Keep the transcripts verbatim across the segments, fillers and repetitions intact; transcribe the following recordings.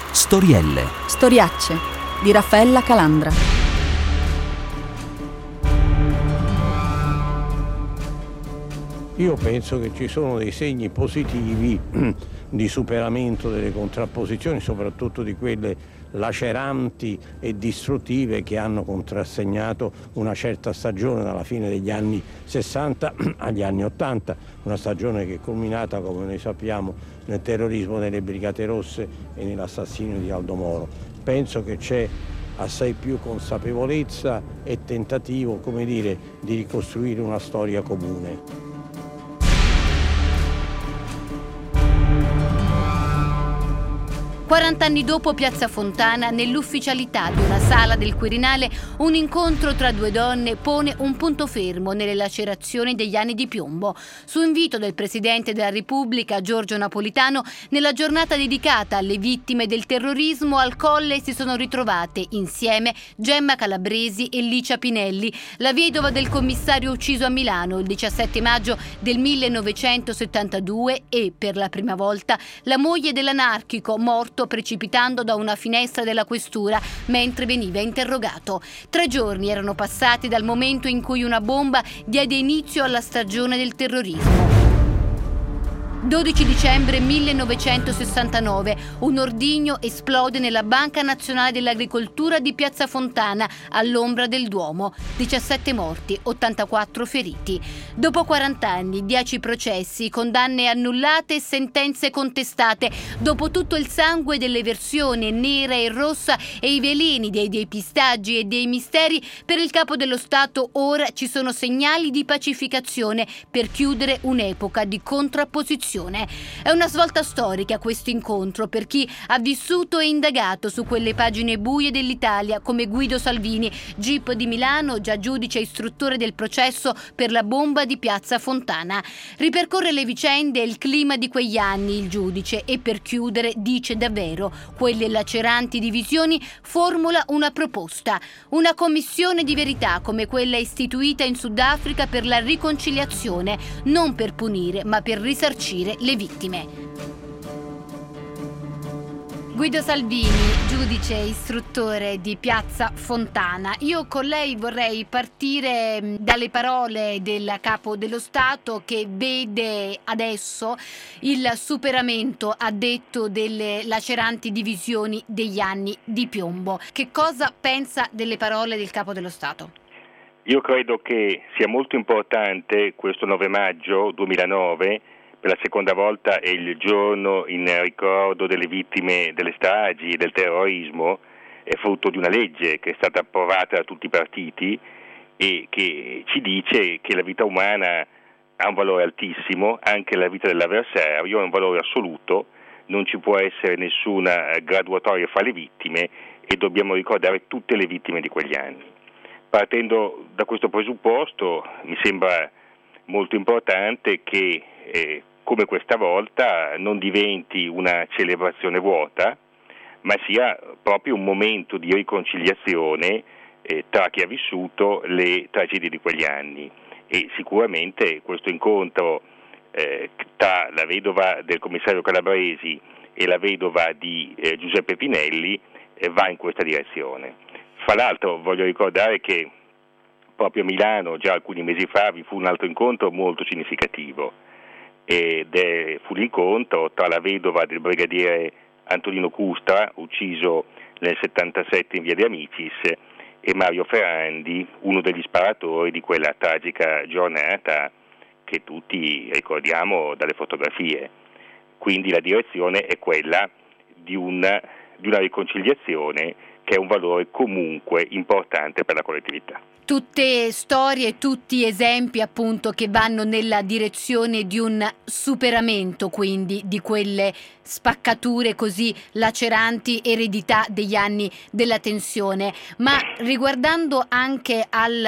Storielle. Storiacce di Raffaella Calandra. Io penso che ci sono dei segni positivi di superamento delle contrapposizioni, soprattutto di quelle laceranti e distruttive che hanno contrassegnato una certa stagione dalla fine degli anni sessanta agli anni ottanta, una stagione che è culminata, come noi sappiamo, nel terrorismo delle Brigate Rosse e nell'assassinio di Aldo Moro. Penso che c'è assai più consapevolezza e tentativo, come dire, di ricostruire una storia comune. quarant'anni dopo Piazza Fontana, nell'ufficialità di una sala del Quirinale, un incontro tra due donne pone un punto fermo nelle lacerazioni degli anni di piombo. Su invito del Presidente della Repubblica, Giorgio Napolitano, nella giornata dedicata alle vittime del terrorismo, al Colle si sono ritrovate insieme Gemma Calabresi e Licia Pinelli, la vedova del commissario ucciso a Milano il diciassette maggio del millenovecentosettantadue e, per la prima volta, la moglie dell'anarchico morto precipitando da una finestra della questura mentre veniva interrogato. Tre giorni erano passati dal momento in cui una bomba diede inizio alla stagione del terrorismo. dodici dicembre millenovecentosessantanove, un ordigno esplode nella Banca Nazionale dell'Agricoltura di Piazza Fontana, all'ombra del Duomo. diciassette morti, ottantaquattro feriti. Dopo quaranta anni, dieci processi, condanne annullate e sentenze contestate. Dopo tutto il sangue delle versioni nera e rossa e i veleni dei depistaggi e dei misteri, per il Capo dello Stato ora ci sono segnali di pacificazione per chiudere un'epoca di contrapposizione. È una svolta storica questo incontro per chi ha vissuto e indagato su quelle pagine buie dell'Italia come Guido Salvini, G I P di Milano, già giudice istruttore del processo per la bomba di Piazza Fontana. Ripercorre le vicende e il clima di quegli anni il giudice e per chiudere dice davvero quelle laceranti divisioni, formula una proposta, una commissione di verità come quella istituita in Sudafrica per la riconciliazione, non per punire ma per risarcire le vittime. Guido Salvini, giudice istruttore di Piazza Fontana. Io con lei vorrei partire dalle parole del Capo dello Stato che vede adesso il superamento, ha detto, delle laceranti divisioni degli anni di piombo. Che cosa pensa delle parole del Capo dello Stato? Io credo che sia molto importante questo nove maggio duemilanove. Per la seconda volta è il giorno in ricordo delle vittime delle stragi e del terrorismo, è frutto di una legge che è stata approvata da tutti i partiti e che ci dice che la vita umana ha un valore altissimo, anche la vita dell'avversario ha un valore assoluto, non ci può essere nessuna graduatoria fra le vittime e dobbiamo ricordare tutte le vittime di quegli anni. Partendo da questo presupposto mi sembra molto importante che eh, come questa volta non diventi una celebrazione vuota, ma sia proprio un momento di riconciliazione eh, tra chi ha vissuto le tragedie di quegli anni. E sicuramente questo incontro eh, tra la vedova del commissario Calabresi e la vedova di eh, Giuseppe Pinelli eh, va in questa direzione. Fra l'altro voglio ricordare che proprio a Milano già alcuni mesi fa vi fu un altro incontro molto significativo ed è, fu l'incontro tra la vedova del brigadiere Antonino Custra, ucciso nel settantasette in via de Amicis, e Mario Ferrandi, uno degli sparatori di quella tragica giornata che tutti ricordiamo dalle fotografie. Quindi la direzione è quella di una, di una riconciliazione che è un valore comunque importante per la collettività. Tutte storie, tutti esempi appunto che vanno nella direzione di un superamento, quindi, di quelle spaccature così laceranti, eredità degli anni della tensione. Ma riguardando anche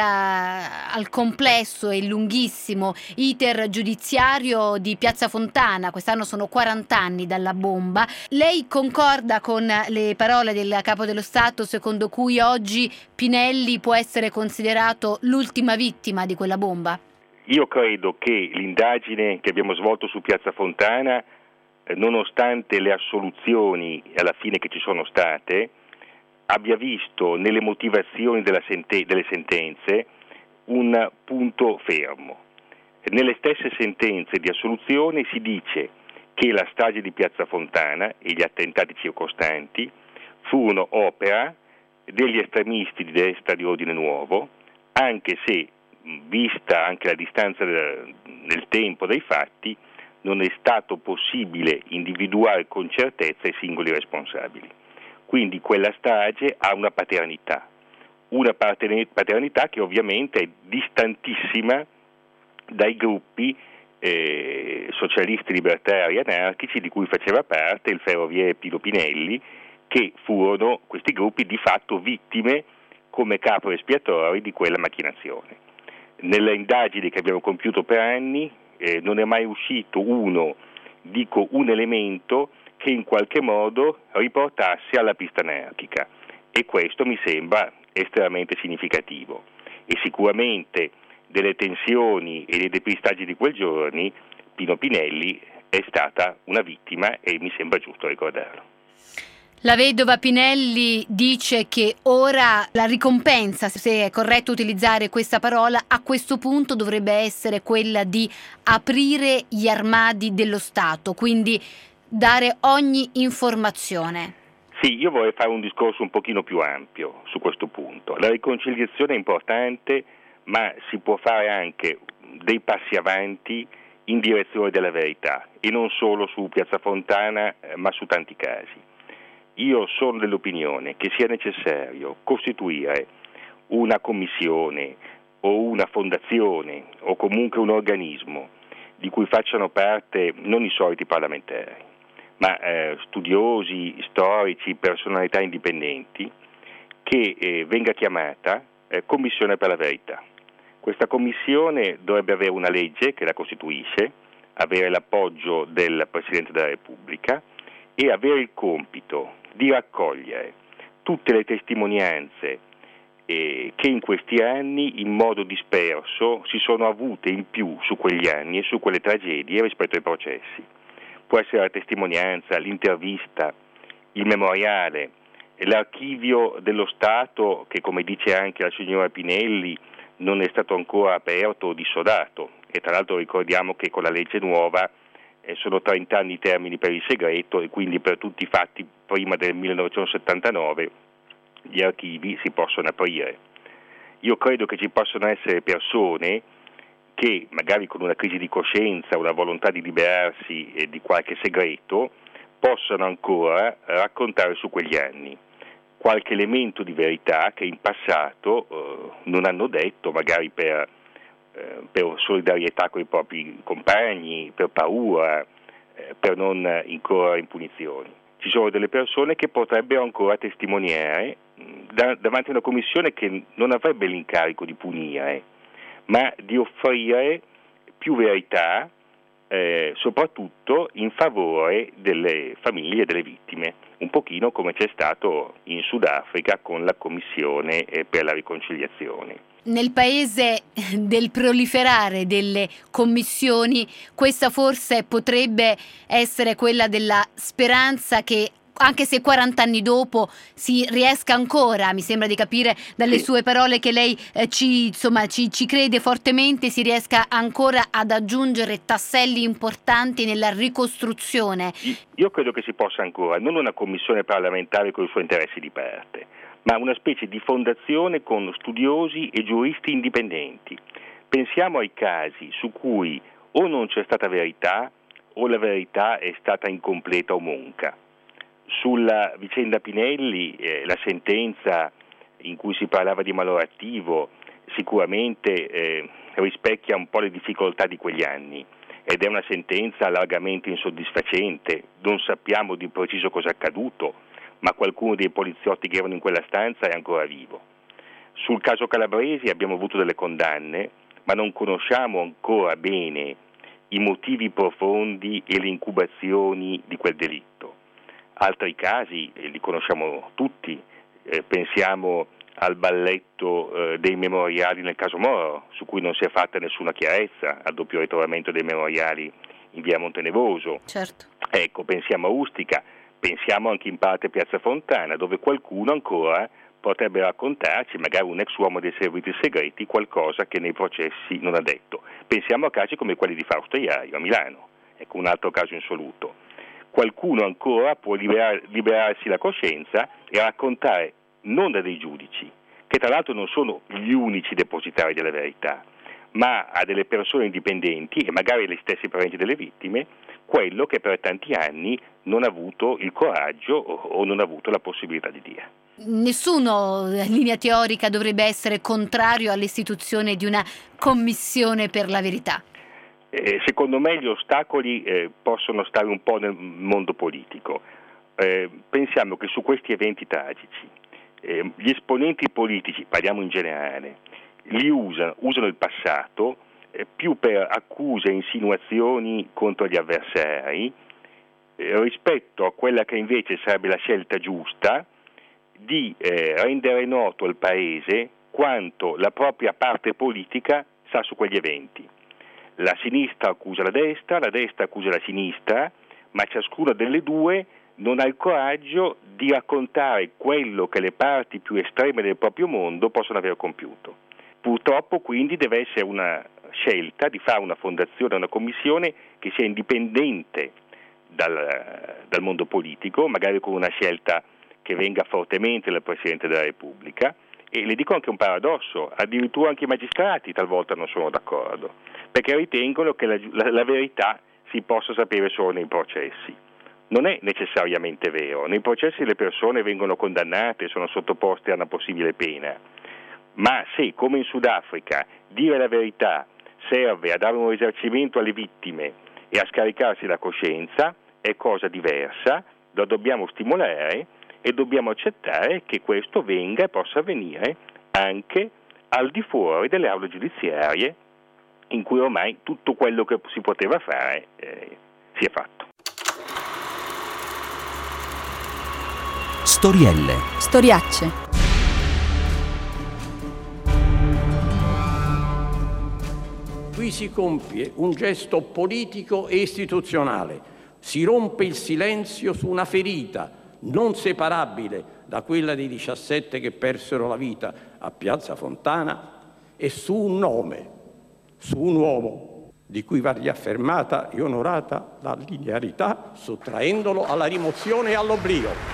alla, al complesso e lunghissimo iter giudiziario di Piazza Fontana, quest'anno sono quaranta anni dalla bomba, lei concorda con le parole del Capo dello Stato secondo cui oggi Pinelli può essere considerato l'ultima vittima di quella bomba? Io credo che l'indagine che abbiamo svolto su Piazza Fontana eh, nonostante le assoluzioni alla fine che ci sono state, abbia visto nelle motivazioni della sente- delle sentenze un punto fermo. Nelle stesse sentenze di assoluzione si dice che la strage di Piazza Fontana e gli attentati circostanti furono opera degli estremisti di destra di ordine nuovo, anche se, vista anche la distanza nel tempo dei fatti, non è stato possibile individuare con certezza i singoli responsabili. Quindi quella strage ha una paternità, una paternità che ovviamente è distantissima dai gruppi eh, socialisti, libertari e anarchici di cui faceva parte il ferroviere Pino Pinelli, che furono questi gruppi di fatto vittime come capo espiatori di quella macchinazione. Nelle indagini che abbiamo compiuto per anni eh, non è mai uscito uno, dico un elemento, che in qualche modo riportasse alla pista anarchica, e questo mi sembra estremamente significativo. E sicuramente delle tensioni e dei depistaggi di quei giorni Pino Pinelli è stata una vittima, e mi sembra giusto ricordarlo. La vedova Pinelli dice che ora la ricompensa, se è corretto utilizzare questa parola, a questo punto dovrebbe essere quella di aprire gli armadi dello Stato, quindi dare ogni informazione. Sì, io vorrei fare un discorso un pochino più ampio su questo punto. La riconciliazione è importante, ma si può fare anche dei passi avanti in direzione della verità, e non solo su Piazza Fontana, ma su tanti casi. Io sono dell'opinione che sia necessario costituire una commissione o una fondazione o comunque un organismo di cui facciano parte non i soliti parlamentari, ma eh, studiosi, storici, personalità indipendenti, che eh, venga chiamata eh, Commissione per la Verità. Questa commissione dovrebbe avere una legge che la costituisce, avere l'appoggio del Presidente della Repubblica e avere il compito di raccogliere tutte le testimonianze eh, che in questi anni in modo disperso si sono avute in più su quegli anni e su quelle tragedie rispetto ai processi. Può essere la testimonianza, l'intervista, il memoriale, l'archivio dello Stato che, come dice anche la signora Pinelli, non è stato ancora aperto o dissodato, e tra l'altro ricordiamo che con la legge nuova eh, sono trenta anni i termini per il segreto, e quindi per tutti i fatti prima del millenovecentosettantanove gli archivi si possono aprire. Io credo che ci possano essere persone che magari con una crisi di coscienza, una volontà di liberarsi eh, di qualche segreto, possano ancora raccontare su quegli anni qualche elemento di verità che in passato eh, non hanno detto, magari per, eh, per solidarietà con i propri compagni, per paura, eh, per non incorrere in punizioni. Ci sono delle persone che potrebbero ancora testimoniare da, davanti a una commissione che non avrebbe l'incarico di punire, ma di offrire più verità, eh, soprattutto in favore delle famiglie delle vittime, un pochino come c'è stato in Sudafrica con la Commissione per la riconciliazione. Nel paese del proliferare delle commissioni, questa forse potrebbe essere quella della speranza che, anche se quaranta anni dopo, si riesca ancora, mi sembra di capire dalle sì. sue parole che lei eh, ci, insomma, ci, ci crede fortemente, si riesca ancora ad aggiungere tasselli importanti nella ricostruzione. Io credo che si possa ancora, non una commissione parlamentare con i suoi interessi di parte, ma una specie di fondazione con studiosi e giuristi indipendenti. Pensiamo ai casi su cui o non c'è stata verità o la verità è stata incompleta o monca. Sulla vicenda Pinelli, eh, la sentenza in cui si parlava di malorattivo sicuramente eh, rispecchia un po' le difficoltà di quegli anni, ed è una sentenza largamente insoddisfacente. Non sappiamo di preciso cosa è accaduto, ma qualcuno dei poliziotti che erano in quella stanza è ancora vivo. Sul caso Calabresi abbiamo avuto delle condanne, ma non conosciamo ancora bene i motivi profondi e le incubazioni di quel delitto. Altri casi eh, li conosciamo tutti, eh, pensiamo al balletto eh, dei memoriali nel caso Moro, su cui non si è fatta nessuna chiarezza, al doppio ritrovamento dei memoriali in via Montenevoso. Certo. Ecco, pensiamo a Ustica, pensiamo anche in parte a Piazza Fontana, dove qualcuno ancora potrebbe raccontarci, magari un ex uomo dei servizi segreti, qualcosa che nei processi non ha detto. Pensiamo a casi come quelli di Fausto Iaio a Milano, ecco un altro caso insoluto. Qualcuno ancora può liberar, liberarsi la coscienza e raccontare non da dei giudici, che tra l'altro non sono gli unici depositari della verità, ma a delle persone indipendenti e magari le stesse parenti delle vittime, quello che per tanti anni non ha avuto il coraggio o non ha avuto la possibilità di dire. Nessuno, in linea teorica, dovrebbe essere contrario all'istituzione di una commissione per la verità. Eh, secondo me gli ostacoli eh, possono stare un po' nel mondo politico. Eh, pensiamo che su questi eventi tragici eh, gli esponenti politici, parliamo in generale, li usano, usano il passato eh, più per accuse e insinuazioni contro gli avversari eh, rispetto a quella che invece sarebbe la scelta giusta di eh, rendere noto al Paese quanto la propria parte politica sa su quegli eventi. La sinistra accusa la destra, la destra accusa la sinistra, ma ciascuna delle due non ha il coraggio di raccontare quello che le parti più estreme del proprio mondo possono aver compiuto. Purtroppo quindi deve essere una scelta di fare una fondazione, una commissione che sia indipendente dal, dal mondo politico, magari con una scelta che venga fortemente dal Presidente della Repubblica. E le dico anche un paradosso, addirittura anche i magistrati talvolta non sono d'accordo, perché ritengono che la, la, la verità si possa sapere solo nei processi. Non è necessariamente vero, nei processi le persone vengono condannate, sono sottoposte a una possibile pena, ma se, come in Sudafrica, dire la verità serve a dare un risarcimento alle vittime e a scaricarsi la coscienza, è cosa diversa, lo dobbiamo stimolare e dobbiamo accettare che questo venga e possa avvenire anche al di fuori delle aule giudiziarie in cui ormai tutto quello che si poteva fare eh, si è fatto. Storielle. Storiacce. Qui si compie un gesto politico e istituzionale, si rompe il silenzio su una ferita non separabile da quella dei diciassette che persero la vita a Piazza Fontana e su un nome, su un uomo di cui va riaffermata e onorata la linearità, sottraendolo alla rimozione e all'oblio.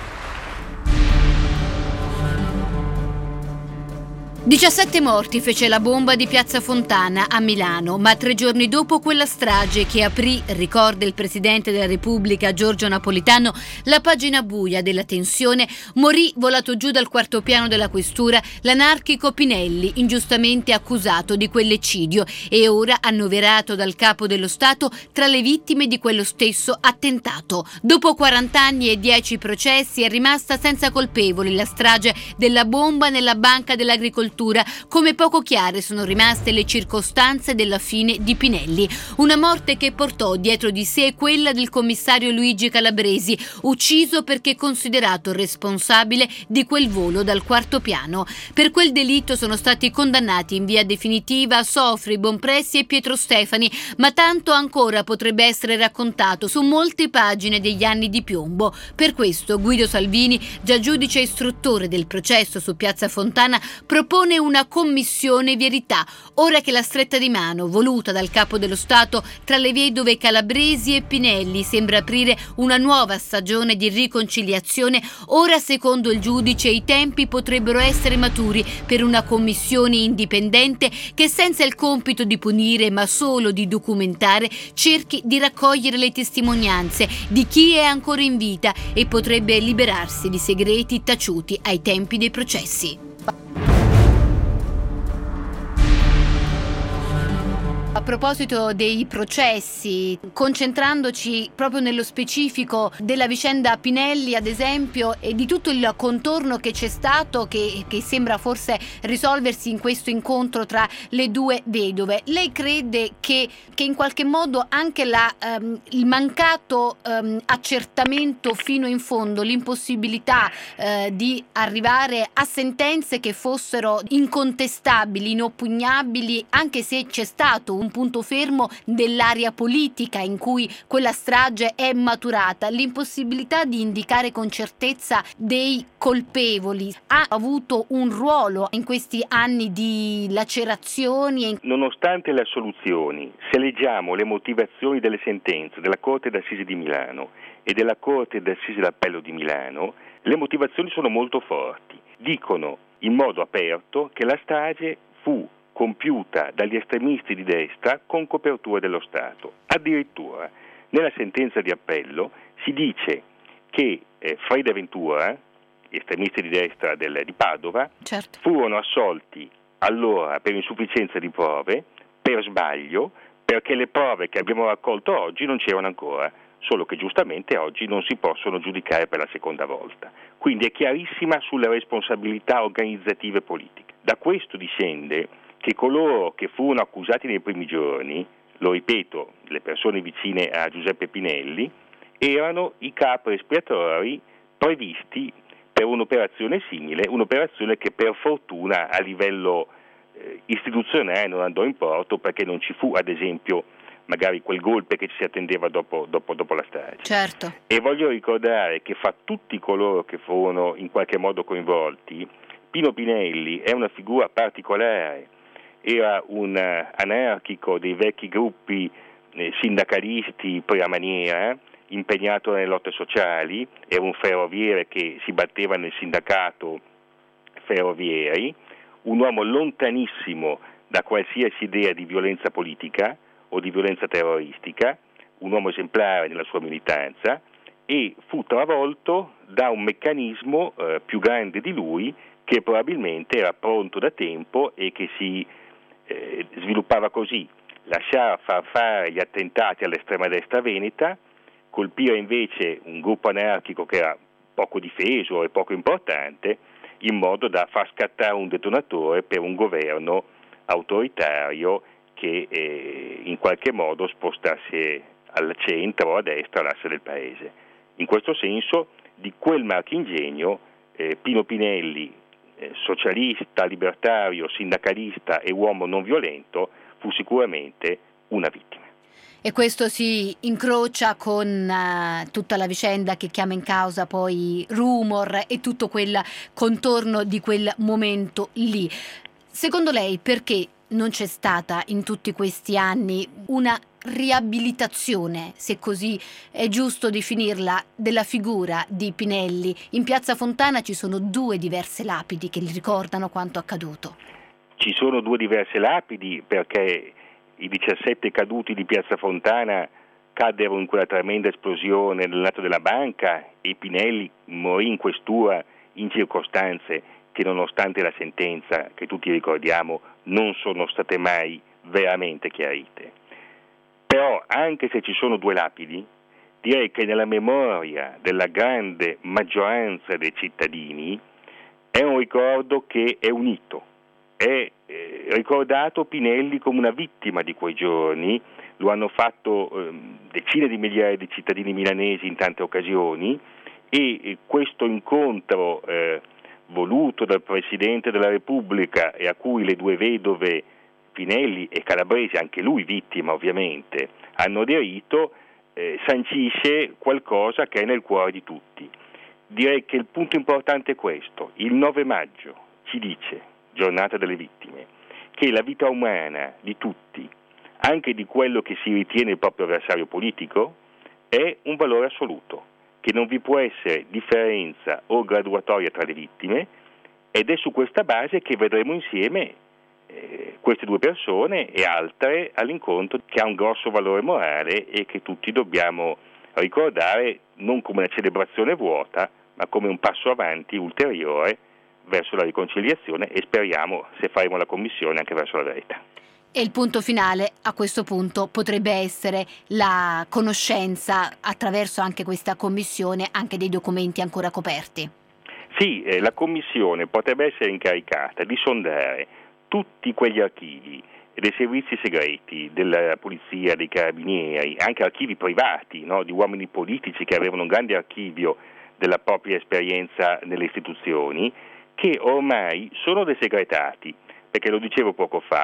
diciassette morti fece la bomba di Piazza Fontana a Milano, ma tre giorni dopo quella strage che aprì, ricorda il Presidente della Repubblica Giorgio Napolitano, la pagina buia della tensione, morì volato giù dal quarto piano della questura l'anarchico Pinelli, ingiustamente accusato di quell'eccidio e ora annoverato dal Capo dello Stato tra le vittime di quello stesso attentato. Dopo quaranta anni e dieci processi è rimasta senza colpevoli la strage della bomba nella Banca dell'Agricoltura. Come poco chiare sono rimaste le circostanze della fine di Pinelli, una morte che portò dietro di sé quella del commissario Luigi Calabresi, ucciso perché considerato responsabile di quel volo dal quarto piano. Per quel delitto sono stati condannati in via definitiva Sofri, Bonpressi e Pietro Stefani, ma tanto ancora potrebbe essere raccontato su molte pagine degli anni di piombo. Per questo Guido Salvini, già giudice istruttore del processo su Piazza Fontana, propone una commissione verità, ora che la stretta di mano voluta dal Capo dello Stato tra le vedove Calabresi e Pinelli sembra aprire una nuova stagione di riconciliazione. Ora, secondo il giudice, i tempi potrebbero essere maturi per una commissione indipendente che, senza il compito di punire ma solo di documentare, cerchi di raccogliere le testimonianze di chi è ancora in vita e potrebbe liberarsi di segreti taciuti ai tempi dei processi. A proposito dei processi, concentrandoci proprio nello specifico della vicenda Pinelli, ad esempio, e di tutto il contorno che c'è stato, che, che sembra forse risolversi in questo incontro tra le due vedove, lei crede che, che in qualche modo anche la, um, il mancato um, accertamento fino in fondo, l'impossibilità uh, di arrivare a sentenze che fossero incontestabili, inoppugnabili, anche se c'è stato un punto fermo dell'area politica in cui quella strage è maturata. L'impossibilità di indicare con certezza dei colpevoli ha avuto un ruolo in questi anni di lacerazioni. Nonostante le assoluzioni, se leggiamo le motivazioni delle sentenze della Corte d'Assise di Milano e della Corte d'Assise d'Appello di Milano, le motivazioni sono molto forti. Dicono in modo aperto che la strage fu compiuta dagli estremisti di destra con copertura dello Stato. Addirittura nella sentenza di appello si dice che eh, Freda Ventura, gli estremisti di destra del, di Padova, certo, furono assolti allora per insufficienza di prove, per sbaglio, perché le prove che abbiamo raccolto oggi non c'erano ancora, solo che giustamente oggi non si possono giudicare per la seconda volta. Quindi è chiarissima sulle responsabilità organizzative politiche. Da questo discende che coloro che furono accusati nei primi giorni, lo ripeto, le persone vicine a Giuseppe Pinelli, erano i capri espiatori previsti per un'operazione simile, un'operazione che per fortuna a livello eh, istituzionale non andò in porto, perché non ci fu, ad esempio, magari quel golpe che ci si attendeva dopo, dopo, dopo la strage. Certo. E voglio ricordare che fra tutti coloro che furono in qualche modo coinvolti, Pino Pinelli è una figura particolare, era un anarchico dei vecchi gruppi eh, sindacalisti prima maniera, impegnato nelle lotte sociali, era un ferroviere che si batteva nel sindacato ferrovieri, un uomo lontanissimo da qualsiasi idea di violenza politica o di violenza terroristica, un uomo esemplare nella sua militanza, e fu travolto da un meccanismo eh, più grande di lui, che probabilmente era pronto da tempo e che si eh, sviluppava così: lasciare far fare gli attentati all'estrema destra veneta, colpire invece un gruppo anarchico che era poco difeso e poco importante, in modo da far scattare un detonatore per un governo autoritario che eh, in qualche modo spostasse al centro o a destra l'asse del paese. In questo senso, di quel marchingegno, eh, Pino Pinelli, eh, socialista, libertario, sindacalista e uomo non violento, fu sicuramente una vittima. E questo si incrocia con uh, tutta la vicenda che chiama in causa poi rumor e tutto quel contorno di quel momento lì. Secondo lei perché non c'è stata in tutti questi anni una riabilitazione, se così è giusto definirla, della figura di Pinelli? In Piazza Fontana ci sono due diverse lapidi che ricordano quanto accaduto. Ci sono due diverse lapidi perché i diciassette caduti di Piazza Fontana caddero in quella tremenda esplosione nel lato della banca e Pinelli morì in questura in circostanze che, nonostante la sentenza che tutti ricordiamo, non sono state mai veramente chiarite. Però, anche se ci sono due lapidi, direi che nella memoria della grande maggioranza dei cittadini è un ricordo che è unito. È eh, ricordato Pinelli come una vittima di quei giorni, lo hanno fatto eh, decine di migliaia di cittadini milanesi in tante occasioni, e eh, questo incontro eh, voluto dal Presidente della Repubblica e a cui le due vedove Pinelli e Calabresi, anche lui vittima ovviamente, hanno aderito, eh, sancisce qualcosa che è nel cuore di tutti. Direi che il punto importante è questo: il nove maggio ci dice, giornata delle vittime, che la vita umana di tutti, anche di quello che si ritiene il proprio avversario politico, è un valore assoluto, che non vi può essere differenza o graduatoria tra le vittime, ed è su questa base che vedremo insieme eh, queste due persone e altre all'incontro, che ha un grosso valore morale e che tutti dobbiamo ricordare non come una celebrazione vuota, ma come un passo avanti ulteriore verso la riconciliazione, e speriamo, se faremo la commissione, anche verso la verità. E il punto finale a questo punto potrebbe essere la conoscenza, attraverso anche questa commissione, anche dei documenti ancora coperti. Sì, eh, la commissione potrebbe essere incaricata di sondare tutti quegli archivi dei servizi segreti, della polizia, dei carabinieri, anche archivi privati, no, di uomini politici che avevano un grande archivio della propria esperienza nelle istituzioni, che ormai sono desegretati, perché lo dicevo poco fa,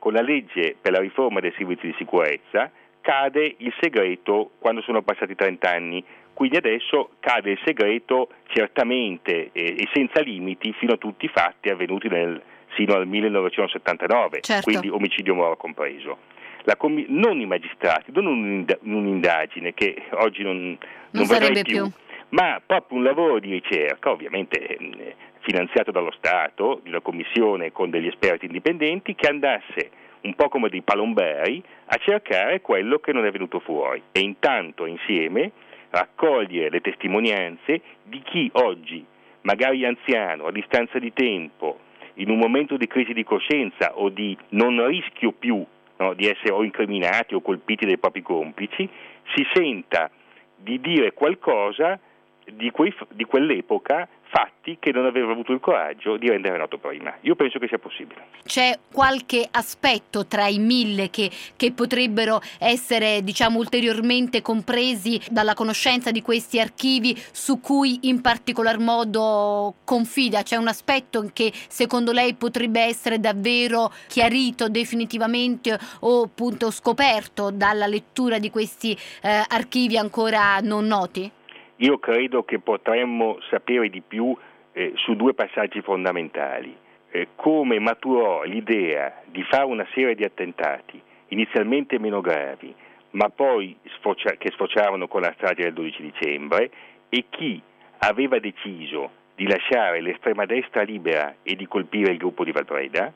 con la legge per la riforma dei servizi di sicurezza cade il segreto quando sono passati trenta anni, quindi adesso cade il segreto certamente eh, e senza limiti fino a tutti i fatti avvenuti nel, sino al millenovecentosettantanove, certo. Quindi omicidio Moro compreso. La commi- non i magistrati, non un'inda- un'indagine che oggi non, non, non vedrai sarebbe più, più, ma proprio un lavoro di ricerca, ovviamente eh, finanziato dallo Stato, di una commissione con degli esperti indipendenti che andasse un po' come dei palomberi a cercare quello che non è venuto fuori e intanto insieme raccogliere le testimonianze di chi oggi, magari anziano, a distanza di tempo, in un momento di crisi di coscienza o di non rischio più, no, di essere o incriminati o colpiti dai propri complici, si senta di dire qualcosa di, quei, di quell'epoca, fatti che non aveva avuto il coraggio di rendere noto prima. Io penso che sia possibile. C'è qualche aspetto tra i mille che, che potrebbero essere, diciamo, ulteriormente compresi dalla conoscenza di questi archivi su cui in particolar modo confida? C'è un aspetto che secondo lei potrebbe essere davvero chiarito definitivamente o appunto scoperto dalla lettura di questi eh, archivi ancora non noti? Io credo che potremmo sapere di più eh, su due passaggi fondamentali. Eh, come maturò l'idea di fare una serie di attentati, inizialmente meno gravi, ma poi sfocia- che sfociarono con la strage del dodici dicembre, e chi aveva deciso di lasciare l'estrema destra libera e di colpire il gruppo di Valbreda,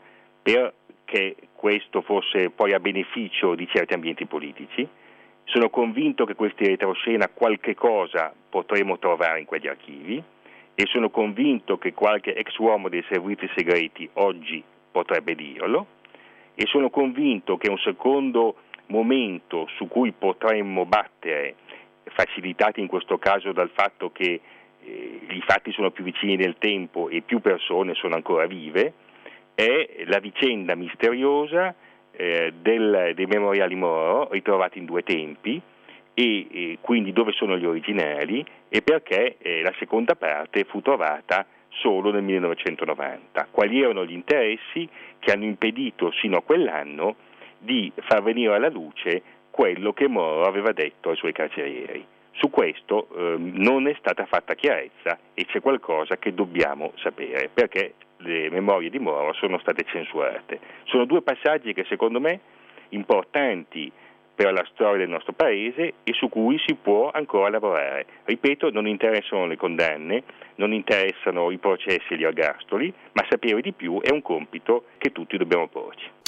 perché questo fosse poi a beneficio di certi ambienti politici. Sono convinto che questi retroscena qualche cosa potremo trovare in quegli archivi e sono convinto che qualche ex uomo dei servizi segreti oggi potrebbe dirlo e sono convinto che un secondo momento su cui potremmo battere, facilitati in questo caso dal fatto che eh, i fatti sono più vicini nel tempo e più persone sono ancora vive, è la vicenda misteriosa Eh, del, dei memoriali Moro ritrovati in due tempi e, e quindi dove sono gli originali e perché eh, la seconda parte fu trovata solo nel millenovecentonovanta. Quali erano gli interessi che hanno impedito sino a quell'anno di far venire alla luce quello che Moro aveva detto ai suoi carcerieri. Su questo eh, non è stata fatta chiarezza e c'è qualcosa che dobbiamo sapere, perché le memorie di Moro sono state censurate. Sono due passaggi che secondo me importanti per la storia del nostro paese e su cui si può ancora lavorare. Ripeto, non interessano le condanne, non interessano i processi e gli ergastoli, ma sapere di più è un compito che tutti dobbiamo porci.